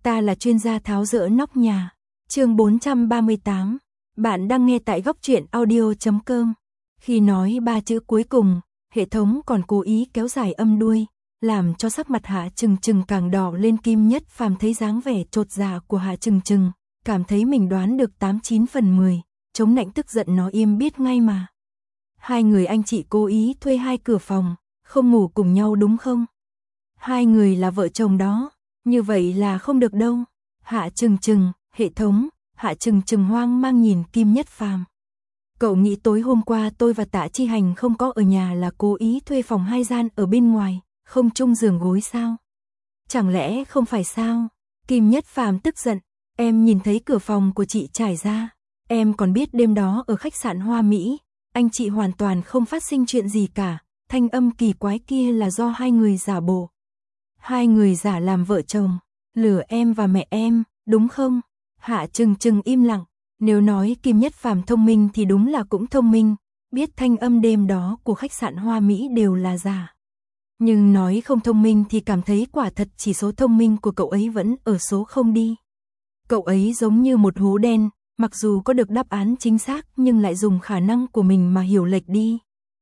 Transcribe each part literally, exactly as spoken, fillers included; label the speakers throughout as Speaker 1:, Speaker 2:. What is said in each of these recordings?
Speaker 1: ta là chuyên gia tháo dỡ nóc nhà. Chương bốn trăm ba mươi tám. Bạn đang nghe tại góc truyện audio chấm com. Khi nói ba chữ cuối cùng, hệ thống còn cố ý kéo dài âm đuôi, làm cho sắc mặt Hạ Trừng Trừng càng đỏ lên. Kim Nhất Phàm thấy dáng vẻ chột dạ của Hạ Trừng Trừng, cảm thấy mình đoán được tám chín phần mười, chống nạnh tức giận nó im biết ngay mà. Hai người anh chị cố ý thuê hai cửa phòng, không ngủ cùng nhau đúng không? Hai người là vợ chồng đó, như vậy là không được đâu. Hạ Trừng Trừng, hệ thống. Hạ Trừng Trừng hoang mang nhìn Kim Nhất Phàm. Cậu nghĩ tối hôm qua tôi và Tạ Chi Hành không có ở nhà là cố ý thuê phòng hai gian ở bên ngoài, không chung giường gối sao? Chẳng lẽ không phải sao? Kim Nhất Phàm tức giận, em nhìn thấy cửa phòng của chị trải ra, em còn biết đêm đó ở khách sạn Hoa Mỹ, anh chị hoàn toàn không phát sinh chuyện gì cả, thanh âm kỳ quái kia là do hai người giả bộ. Hai người giả làm vợ chồng, lừa em và mẹ em, đúng không? Hạ Trừng Trừng im lặng, nếu nói Kim Nhất Phàm thông minh thì đúng là cũng thông minh, biết thanh âm đêm đó của khách sạn Hoa Mỹ đều là giả. Nhưng nói không thông minh thì cảm thấy quả thật chỉ số thông minh của cậu ấy vẫn ở số không đi. Cậu ấy giống như một hố đen, mặc dù có được đáp án chính xác nhưng lại dùng khả năng của mình mà hiểu lệch đi.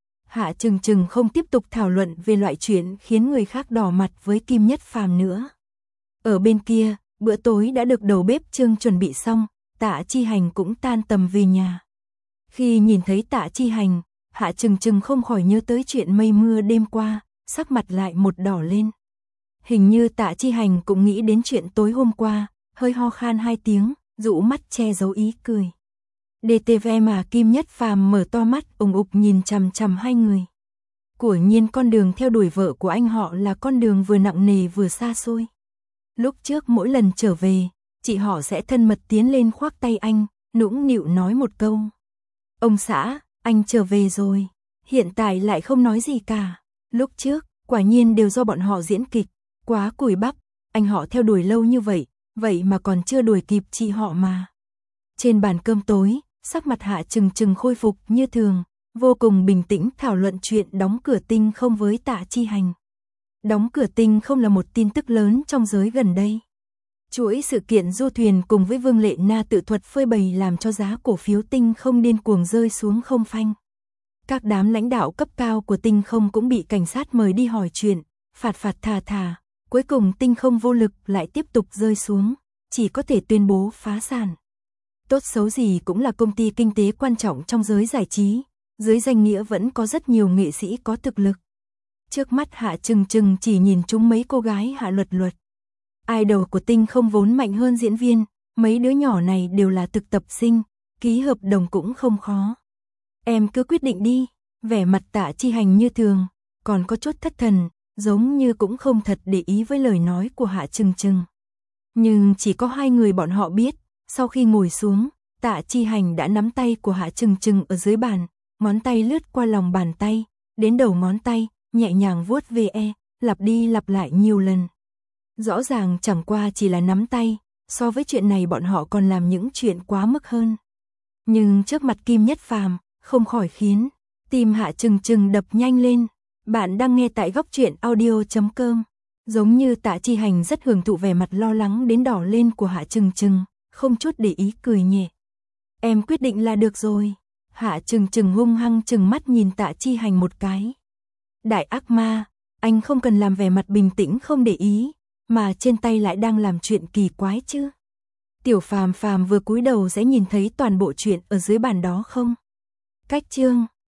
Speaker 1: Hạ Trừng Trừng không tiếp tục thảo luận về loại chuyện khiến người khác đỏ mặt với Kim Nhất Phàm nữa. Ở bên kia, bữa tối đã được đầu bếp Trương chuẩn bị xong, Tạ Chi Hành cũng tan tầm về nhà. Khi nhìn thấy Tạ Chi Hành, Hạ Trừng Trừng không khỏi nhớ tới chuyện mây mưa đêm qua, sắc mặt lại một đỏ lên. Hình như Tạ Chi Hành cũng nghĩ đến chuyện tối hôm qua, hơi ho khan hai tiếng, dụ mắt che giấu ý cười. đê tê vê mà Kim Nhất Phàm mở to mắt ủng ục nhìn chằm chằm hai người. Quả nhiên con đường theo đuổi vợ của anh họ là con đường vừa nặng nề vừa xa xôi. Lúc trước mỗi lần trở về, chị họ sẽ thân mật tiến lên khoác tay anh, nũng nịu nói một câu. Ông xã, anh trở về rồi. Hiện tại lại không nói gì cả. Lúc trước, quả nhiên đều do bọn họ diễn kịch, quá cùi bắp, anh họ theo đuổi lâu như vậy, vậy mà còn chưa đuổi kịp chị họ mà. Trên bàn cơm tối, sắc mặt Hạ Trừng Trừng khôi phục như thường, vô cùng bình tĩnh thảo luận chuyện đóng cửa tinh không với Tạ Chi Hành. Đóng cửa tinh không là một tin tức lớn trong giới gần đây. Chuỗi sự kiện du thuyền cùng với Vương Lệ Na tự thuật phơi bày làm cho giá cổ phiếu tinh không điên cuồng rơi xuống không phanh. Các đám lãnh đạo cấp cao của tinh không cũng bị cảnh sát mời đi hỏi chuyện, phạt phạt thà thà, cuối cùng tinh không vô lực lại tiếp tục rơi xuống, chỉ có thể tuyên bố phá sản. Tốt xấu gì cũng là công ty kinh tế quan trọng trong giới giải trí, dưới danh nghĩa vẫn có rất nhiều nghệ sĩ có thực lực. Trước mắt Hạ Trừng Trừng chỉ nhìn chúng mấy cô gái Hạ Luật Luật. Idol của tinh không vốn mạnh hơn diễn viên, mấy đứa nhỏ này đều là thực tập sinh, ký hợp đồng cũng không khó. Em cứ quyết định đi, vẻ mặt Tạ Chi Hành như thường, còn có chút thất thần, giống như cũng không thật để ý với lời nói của Hạ Trừng Trừng. Nhưng chỉ có hai người bọn họ biết, sau khi ngồi xuống, Tạ Chi Hành đã nắm tay của Hạ Trừng Trừng ở dưới bàn, ngón tay lướt qua lòng bàn tay, đến đầu ngón tay, nhẹ nhàng vuốt ve, lặp đi lặp lại nhiều lần. Rõ ràng chẳng qua chỉ là nắm tay, so với chuyện này bọn họ còn làm những chuyện quá mức hơn. Nhưng trước mặt Kim Nhất Phàm, không khỏi khiến tim Hạ Trừng Trừng đập nhanh lên. Bạn đang nghe tại góc truyện audio chấm com. Giống như Tạ Chi Hành rất hưởng thụ vẻ mặt lo lắng đến đỏ lên của Hạ Trừng Trừng, không chút để ý cười nhẹ. Em quyết định là được rồi. Hạ Trừng Trừng hung hăng trừng mắt nhìn Tạ Chi Hành một cái. Đại ác ma, anh không cần làm vẻ mặt bình tĩnh không để ý, mà trên tay lại đang làm chuyện kỳ quái chứ. Tiểu Phàm Phàm vừa cúi đầu sẽ nhìn thấy toàn bộ chuyện ở dưới bàn đó không? Cách chương